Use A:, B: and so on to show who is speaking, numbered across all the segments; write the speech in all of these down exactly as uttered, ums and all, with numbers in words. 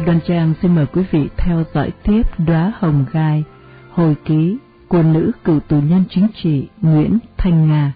A: Đoan Trang xin mời quý vị theo dõi tiếp Đóa Hồng Gai, hồi ký của nữ cựu tù nhân chính trị Nguyễn Thanh Nga.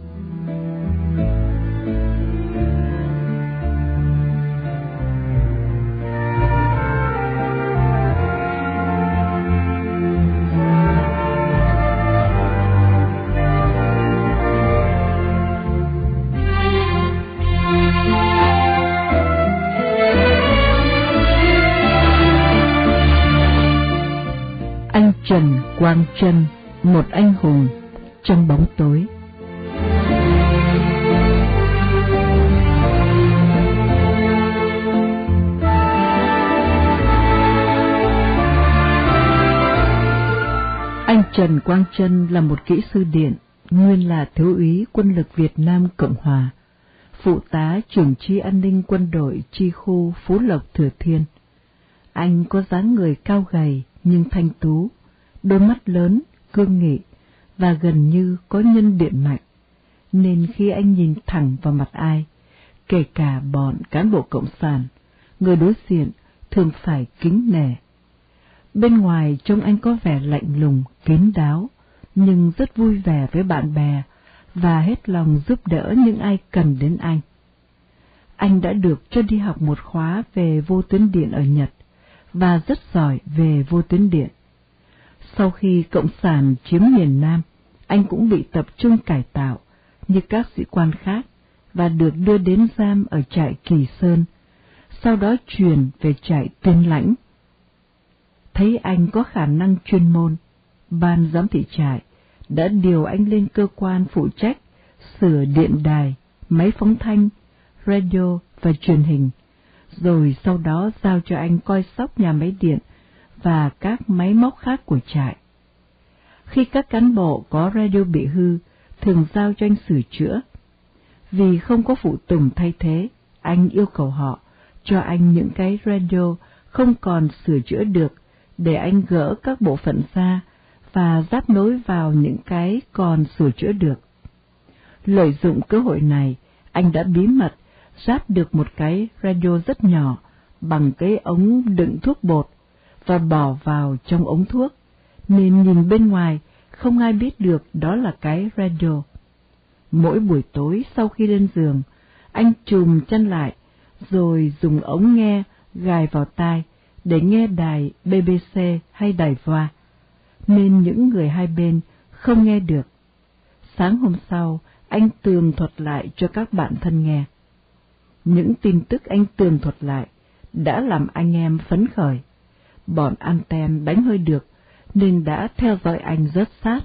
A: Trần Quang Trân, một anh hùng trong bóng tối. Anh Trần Quang Trân là một kỹ sư điện, nguyên là thiếu úy quân lực Việt Nam Cộng Hòa, phụ tá trưởng chi an ninh quân đội chi khu Phú Lộc Thừa Thiên. Anh có dáng người cao gầy nhưng thanh tú, đôi mắt lớn, cương nghị và gần như có nhân điện mạnh, nên khi anh nhìn thẳng vào mặt ai, kể cả bọn cán bộ cộng sản, người đối diện thường phải kính nể. Bên ngoài trông anh có vẻ lạnh lùng, kín đáo, nhưng rất vui vẻ với bạn bè và hết lòng giúp đỡ những ai cần đến anh. Anh đã được cho đi học một khóa về vô tuyến điện ở Nhật và rất giỏi về vô tuyến điện. Sau khi Cộng sản chiếm miền Nam, anh cũng bị tập trung cải tạo như các sĩ quan khác và được đưa đến giam ở trại Kỳ Sơn, sau đó chuyển về trại Tiên Lãnh. Thấy anh có khả năng chuyên môn, ban giám thị trại đã điều anh lên cơ quan phụ trách sửa điện đài, máy phóng thanh, radio và truyền hình, rồi sau đó giao cho anh coi sóc nhà máy điện và các máy móc khác của trại. Khi các cán bộ có radio bị hư, thường giao cho anh sửa chữa. Vì không có phụ tùng thay thế, anh yêu cầu họ cho anh những cái radio không còn sửa chữa được để anh gỡ các bộ phận ra và ráp nối vào những cái còn sửa chữa được. Lợi dụng cơ hội này, anh đã bí mật ráp được một cái radio rất nhỏ bằng cái ống đựng thuốc bột và bỏ vào trong ống thuốc, nên nhìn bên ngoài không ai biết được đó là cái radio. Mỗi buổi tối sau khi lên giường, anh chùm chân lại, rồi dùng ống nghe gài vào tai để nghe đài bê bê xê hay đài voa, nên những người hai bên không nghe được. Sáng hôm sau, anh tường thuật lại cho các bạn thân nghe. Những tin tức anh tường thuật lại đã làm anh em phấn khởi. Bọn anten đánh hơi được, nên đã theo dõi anh rất sát.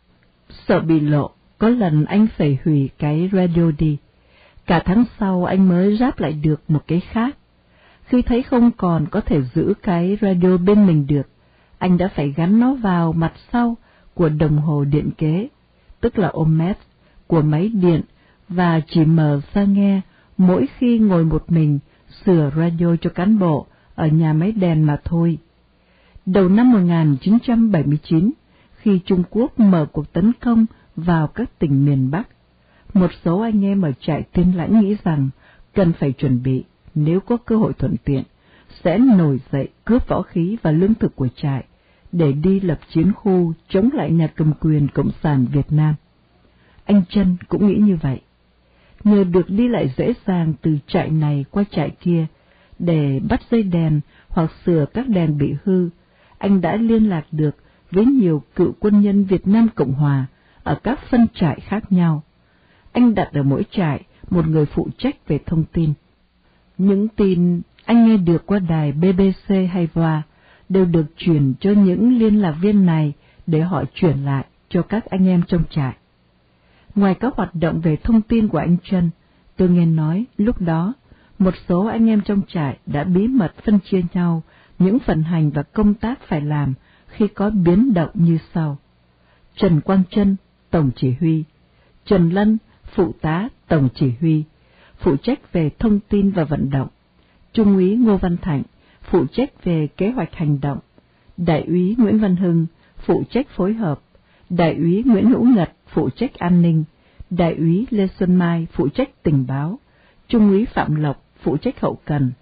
A: Sợ bị lộ, có lần anh phải hủy cái radio đi. Cả tháng sau anh mới ráp lại được một cái khác. Khi thấy không còn có thể giữ cái radio bên mình được, anh đã phải gắn nó vào mặt sau của đồng hồ điện kế, tức là ohmmét, của máy điện, và chỉ mở ra nghe mỗi khi ngồi một mình sửa radio cho cán bộ ở nhà máy đèn mà thôi. Đầu năm một nghìn chín trăm bảy mươi chín, khi Trung Quốc mở cuộc tấn công vào các tỉnh miền Bắc, một số anh em ở trại Tiên Lãnh nghĩ rằng cần phải chuẩn bị, nếu có cơ hội thuận tiện, sẽ nổi dậy cướp võ khí và lương thực của trại để đi lập chiến khu chống lại nhà cầm quyền Cộng sản Việt Nam. Anh Trân cũng nghĩ như vậy. Nhờ được đi lại dễ dàng từ trại này qua trại kia để bắt dây đèn hoặc sửa các đèn bị hư, anh đã liên lạc được với nhiều cựu quân nhân Việt Nam Cộng Hòa ở các phân trại khác nhau. Anh đặt ở mỗi trại một người phụ trách về thông tin. Những tin anh nghe được qua đài bê bê xê hay voa đều được chuyển cho những liên lạc viên này để họ chuyển lại cho các anh em trong trại. Ngoài các hoạt động về thông tin của anh Trân, tôi nghe nói lúc đó một số anh em trong trại đã bí mật phân chia nhau những phần hành và công tác phải làm khi có biến động như sau. Trần Quang Trân, Tổng Chỉ huy; Trần Lân, Phụ tá Tổng Chỉ huy, phụ trách về thông tin và vận động; Trung úy Ngô Văn Thạnh, phụ trách về kế hoạch hành động; Đại úy Nguyễn Văn Hưng, phụ trách phối hợp; Đại úy Nguyễn Hữu Ngật, phụ trách an ninh; Đại úy Lê Xuân Mai, phụ trách tình báo; Trung úy Phạm Lộc, phụ trách hậu cần;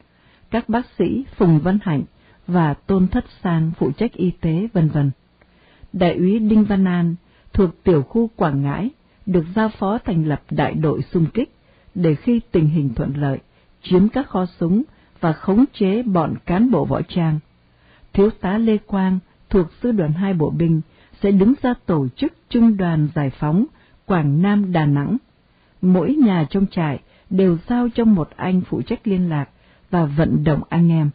A: các bác sĩ Phùng Văn Hạnh và Tôn Thất Sang phụ trách y tế, vân vân. Đại úy Đinh Văn An thuộc tiểu khu Quảng Ngãi được giao phó thành lập đại đội xung kích để khi tình hình thuận lợi chiếm các kho súng và khống chế bọn cán bộ võ trang. Thiếu tá Lê Quang thuộc sư đoàn hai bộ binh sẽ đứng ra tổ chức trung đoàn giải phóng Quảng Nam Đà Nẵng. Mỗi nhà trong trại đều giao cho một anh phụ trách liên lạc và vận động anh em.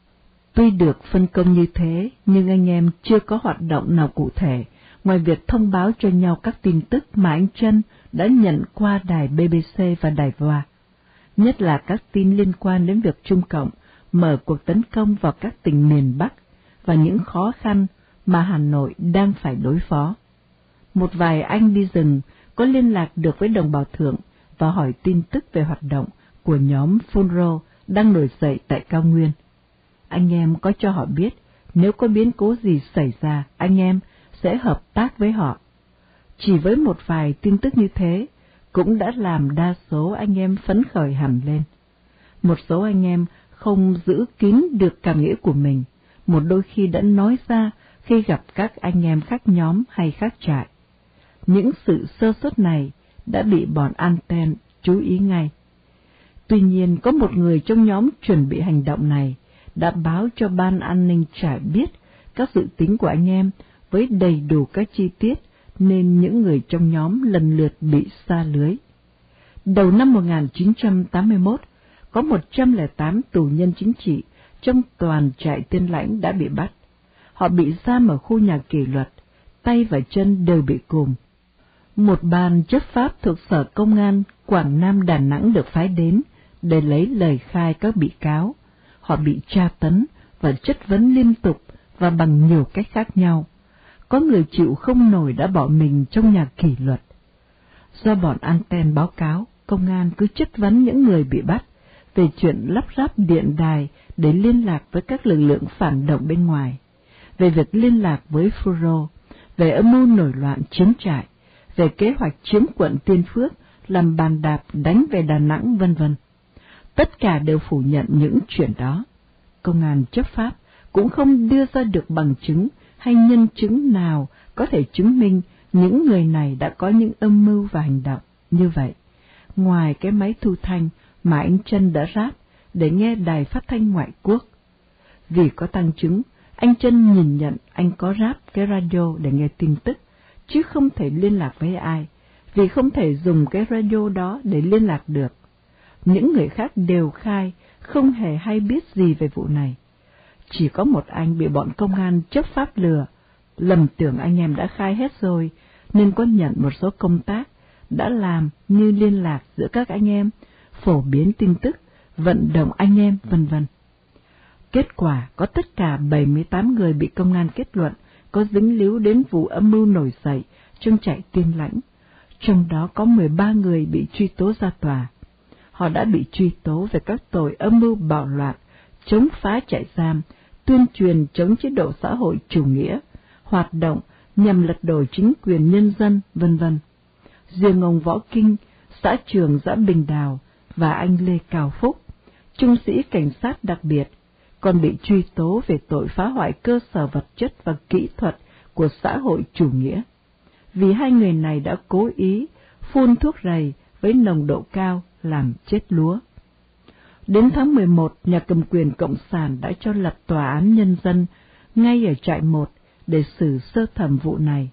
A: Tuy được phân công như thế, nhưng anh em chưa có hoạt động nào cụ thể, ngoài việc thông báo cho nhau các tin tức mà anh Trân đã nhận qua đài B B C và đài vê o a, nhất là các tin liên quan đến việc Trung Cộng mở cuộc tấn công vào các tỉnh miền Bắc và những khó khăn mà Hà Nội đang phải đối phó. Một vài anh đi rừng có liên lạc được với đồng bào thượng và hỏi tin tức về hoạt động của nhóm phun rô đang nổi dậy tại cao nguyên. Anh em có cho họ biết nếu có biến cố gì xảy ra, anh em sẽ hợp tác với họ. Chỉ với một vài tin tức như thế cũng đã làm đa số anh em phấn khởi hẳn lên. Một số anh em không giữ kín được cảm nghĩ của mình, một đôi khi đã nói ra khi gặp các anh em khác nhóm hay khác trại. Những sự sơ suất này đã bị bọn anten chú ý ngay. Tuy nhiên, có một người trong nhóm chuẩn bị hành động này đã báo cho ban an ninh trại biết các dự tính của anh em với đầy đủ các chi tiết, nên những người trong nhóm lần lượt bị sa lưới. Đầu năm một nghìn chín trăm tám mươi mốt, có một trăm lẻ tám tù nhân chính trị trong toàn trại Tiên Lãnh đã bị bắt. Họ bị giam ở khu nhà kỷ luật, tay và chân đều bị cùm. Một ban chấp pháp thuộc Sở Công an Quảng Nam Đà Nẵng được phái đến để lấy lời khai các bị cáo. Họ bị tra tấn và chất vấn liên tục và bằng nhiều cách khác nhau. Có người chịu không nổi đã bỏ mình trong nhà kỷ luật. Do bọn anten báo cáo, công an cứ chất vấn những người bị bắt về chuyện lắp ráp điện đài để liên lạc với các lực lượng phản động bên ngoài, về việc liên lạc với phun rô, về âm mưu nổi loạn chiếm trại, về kế hoạch chiếm quận Tiên Phước, làm bàn đạp đánh về Đà Nẵng, vân vân. Tất cả đều phủ nhận những chuyện đó. Công an chấp pháp cũng không đưa ra được bằng chứng hay nhân chứng nào có thể chứng minh những người này đã có những âm mưu và hành động như vậy, ngoài cái máy thu thanh mà anh Trân đã ráp để nghe đài phát thanh ngoại quốc. Vì có tăng chứng, anh Trân nhìn nhận anh có ráp cái radio để nghe tin tức, chứ không thể liên lạc với ai, vì không thể dùng cái radio đó để liên lạc được. Những người khác đều khai không hề hay biết gì về vụ này. Chỉ có một anh bị bọn công an chấp pháp lừa, lầm tưởng anh em đã khai hết rồi, nên có nhận một số công tác đã làm như liên lạc giữa các anh em, phổ biến tin tức, vận động anh em, vân vân. Kết quả có tất cả bảy mươi tám người bị công an kết luận có dính líu đến vụ âm mưu nổi dậy trong trại Tiên Lãnh, trong đó có mười ba người bị truy tố ra tòa. Họ đã bị truy tố về các tội âm mưu bạo loạn, chống phá trại giam, tuyên truyền chống chế độ xã hội chủ nghĩa, hoạt động nhằm lật đổ chính quyền nhân dân, vân vân. Riêng ông Võ Kinh, xã trưởng xã Bình Đào, và anh Lê Cao Phúc, trung sĩ cảnh sát đặc biệt, còn bị truy tố về tội phá hoại cơ sở vật chất và kỹ thuật của xã hội chủ nghĩa, vì hai người này đã cố ý phun thuốc rầy với nồng độ cao làm chết lúa. Đến tháng mười một, nhà cầm quyền Cộng sản đã cho lập tòa án nhân dân ngay ở trại một để xử sơ thẩm vụ này.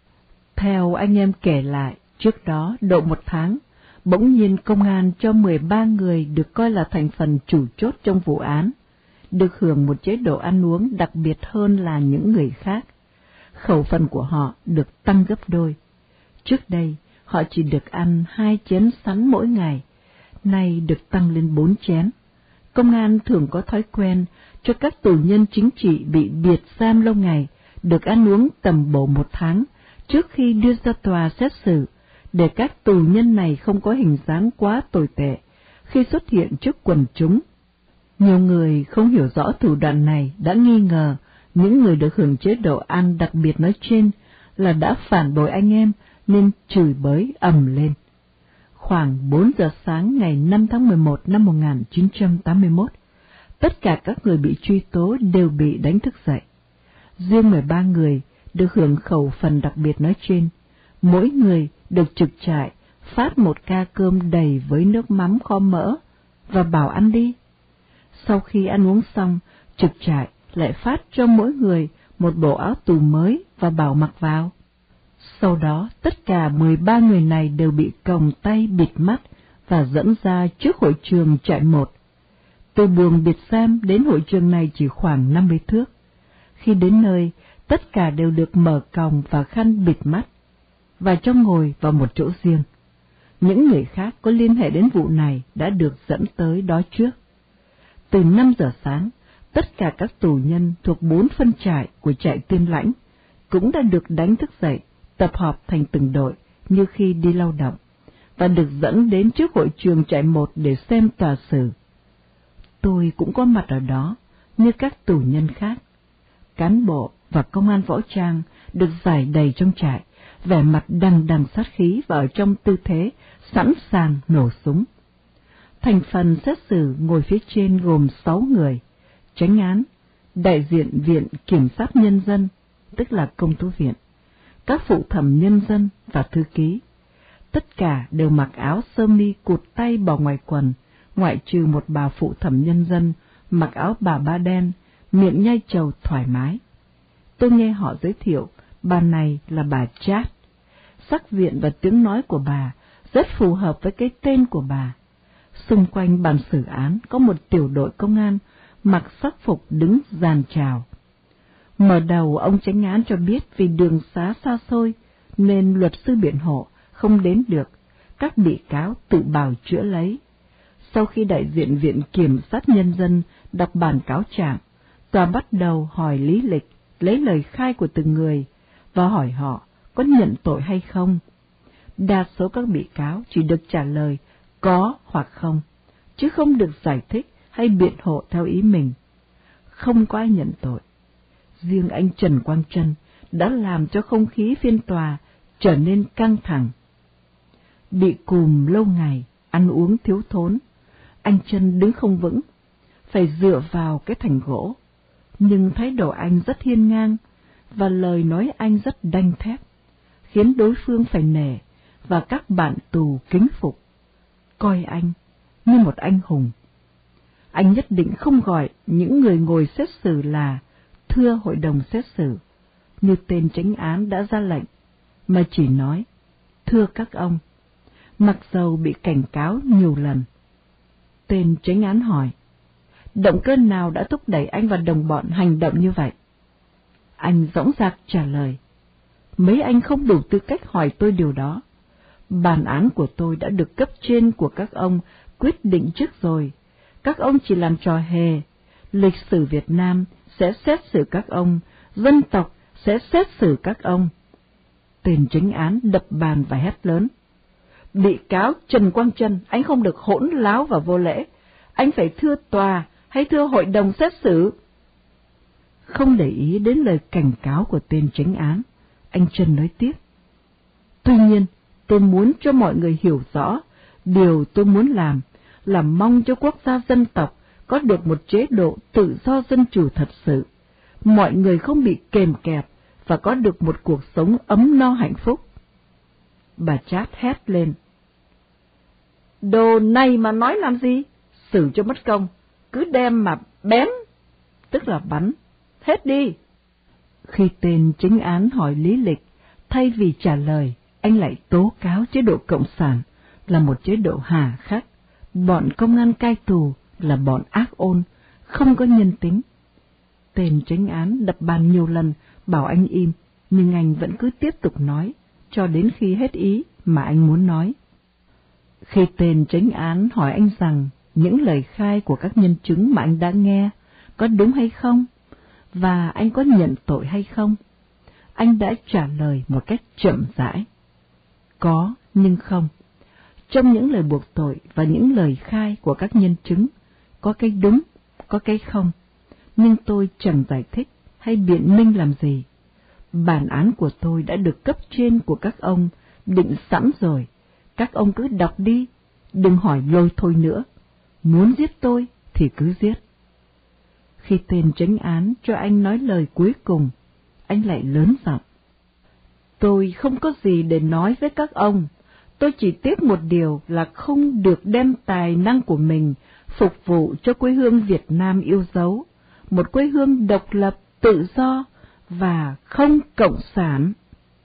A: Theo anh em kể lại, trước đó độ một tháng, bỗng nhiên công an cho mười ba người được coi là thành phần chủ chốt trong vụ án, được hưởng một chế độ ăn uống đặc biệt hơn là những người khác. Khẩu phần của họ được tăng gấp đôi. Trước đây, họ chỉ được ăn hai chén sắn mỗi ngày, nay được tăng lên bốn chén. Công an thường có thói quen cho các tù nhân chính trị bị biệt giam lâu ngày được ăn uống tầm bổ một tháng trước khi đưa ra tòa xét xử, để các tù nhân này không có hình dáng quá tồi tệ khi xuất hiện trước quần chúng. Nhiều người không hiểu rõ thủ đoạn này đã nghi ngờ những người được hưởng chế độ ăn đặc biệt nói trên là đã phản bội anh em nên chửi bới ầm lên. Khoảng bốn giờ sáng ngày năm tháng mười một năm một nghìn chín trăm tám mươi mốt, tất cả các người bị truy tố đều bị đánh thức dậy. Riêng mười ba người được hưởng khẩu phần đặc biệt nói trên, mỗi người được trực trại phát một ca cơm đầy với nước mắm kho mỡ và bảo ăn đi. Sau khi ăn uống xong, trực trại lại phát cho mỗi người một bộ áo tù mới và bảo mặc vào. Sau đó, tất cả mười ba người này đều bị còng tay bịt mắt và dẫn ra trước hội trường trại một. Từ buồng biệt giam đến hội trường này chỉ khoảng năm mươi thước. Khi đến nơi, tất cả đều được mở còng và khăn bịt mắt, và cho ngồi vào một chỗ riêng. Những người khác có liên hệ đến vụ này đã được dẫn tới đó trước. Từ năm giờ sáng, tất cả các tù nhân thuộc bốn phân trại của trại Tiên Lãnh cũng đã được đánh thức dậy, tập hợp thành từng đội như khi đi lao động, và được dẫn đến trước hội trường trại một để xem tòa xử. Tôi cũng có mặt ở đó, như các tù nhân khác. Cán bộ và công an võ trang được giải đầy trong trại, vẻ mặt đằng đằng sát khí và ở trong tư thế sẵn sàng nổ súng. Thành phần xét xử ngồi phía trên gồm sáu người: chánh án, đại diện viện kiểm sát nhân dân, tức là công tố viện, các phụ thẩm nhân dân và thư ký. Tất cả đều mặc áo sơ mi cụt tay bỏ ngoài quần, ngoại trừ một bà phụ thẩm nhân dân mặc áo bà ba đen, miệng nhai trầu thoải mái. Tôi nghe họ giới thiệu bà này là bà Chát. Sắc diện và tiếng nói của bà rất phù hợp với cái tên của bà. Xung quanh bàn xử án có một tiểu đội công an mặc sắc phục đứng dàn chào. Mở đầu, ông chánh án cho biết vì đường xá xa xôi nên luật sư biện hộ không đến được, các bị cáo tự bào chữa lấy. Sau khi đại diện viện kiểm sát nhân dân đọc bản cáo trạng, tòa bắt đầu hỏi lý lịch, lấy lời khai của từng người và hỏi họ có nhận tội hay không. Đa số các bị cáo chỉ được trả lời có hoặc không, chứ không được giải thích hay biện hộ theo ý mình. Không có ai nhận tội. Riêng anh Trần Quang Trân đã làm cho không khí phiên tòa trở nên căng thẳng. Bị cùm lâu ngày, ăn uống thiếu thốn, anh Trân đứng không vững, phải dựa vào cái thành gỗ, nhưng thái độ anh rất hiên ngang và lời nói anh rất đanh thép, khiến đối phương phải nể và các bạn tù kính phục, coi anh như một anh hùng. Anh nhất định không gọi những người ngồi xét xử là thưa hội đồng xét xử, như tên chánh án đã ra lệnh, mà chỉ nói thưa các ông, mặc dầu bị cảnh cáo nhiều lần. Tên chánh án hỏi, động cơ nào đã thúc đẩy anh và đồng bọn hành động như vậy? Anh dõng dạc trả lời, mấy anh không đủ tư cách hỏi tôi điều đó. Bản án của tôi đã được cấp trên của các ông quyết định trước rồi. Các ông chỉ làm trò hề. Lịch sử Việt Nam sẽ xét xử các ông, dân tộc sẽ xét xử các ông. Tên chánh án đập bàn và hét lớn, bị cáo Trần Quang Trân, anh không được hỗn láo và vô lễ. Anh phải thưa tòa hay thưa hội đồng xét xử? Không để ý đến lời cảnh cáo của tên chánh án, anh Trân nói tiếp, tuy nhiên tôi muốn cho mọi người hiểu rõ, điều tôi muốn làm là mong cho quốc gia dân tộc có được một chế độ tự do dân chủ thật sự, mọi người không bị kềm kẹp và có được một cuộc sống ấm no hạnh phúc. Bà Chát hét lên, đồ này mà nói làm gì, xử cho mất công, cứ đem mà bén, tức là bắn, hết đi. Khi tên chánh án hỏi lý lịch, thay vì trả lời, anh lại tố cáo chế độ Cộng sản là một chế độ hà khắc, bọn công an cai tù là bọn ác ôn, không có nhân tính. Tên chánh án đập bàn nhiều lần, bảo anh im, nhưng anh vẫn cứ tiếp tục nói, cho đến khi hết ý mà anh muốn nói. Khi tên chánh án hỏi anh rằng những lời khai của các nhân chứng mà anh đã nghe có đúng hay không, và anh có nhận tội hay không, anh đã trả lời một cách chậm rãi, có nhưng không. Trong những lời buộc tội và những lời khai của các nhân chứng, có cái đúng, có cái không, nhưng tôi chẳng giải thích hay biện minh làm gì. Bản án của tôi đã được cấp trên của các ông định sẵn rồi, các ông cứ đọc đi, đừng hỏi lôi thôi nữa, muốn giết tôi thì cứ giết. Khi tên chánh án cho anh nói lời cuối cùng, anh lại lớn giọng. Tôi không có gì để nói với các ông, tôi chỉ tiếc một điều là không được đem tài năng của mình phục vụ cho quê hương Việt Nam yêu dấu, một quê hương độc lập, tự do và không cộng sản.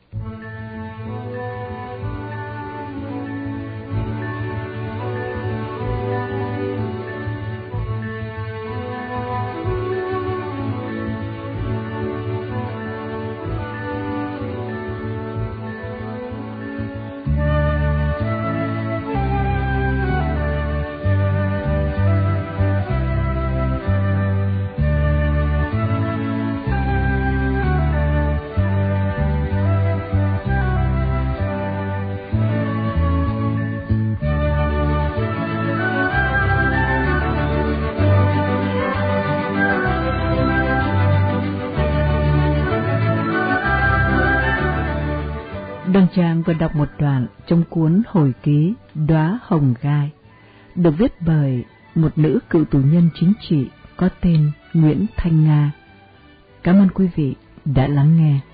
A: Đoàn Trang vừa đọc một đoạn trong cuốn hồi ký Đóa Hồng Gai, được viết bởi một nữ cựu tù nhân chính trị có tên Nguyễn Thanh Nga. Cảm ơn quý vị đã lắng nghe.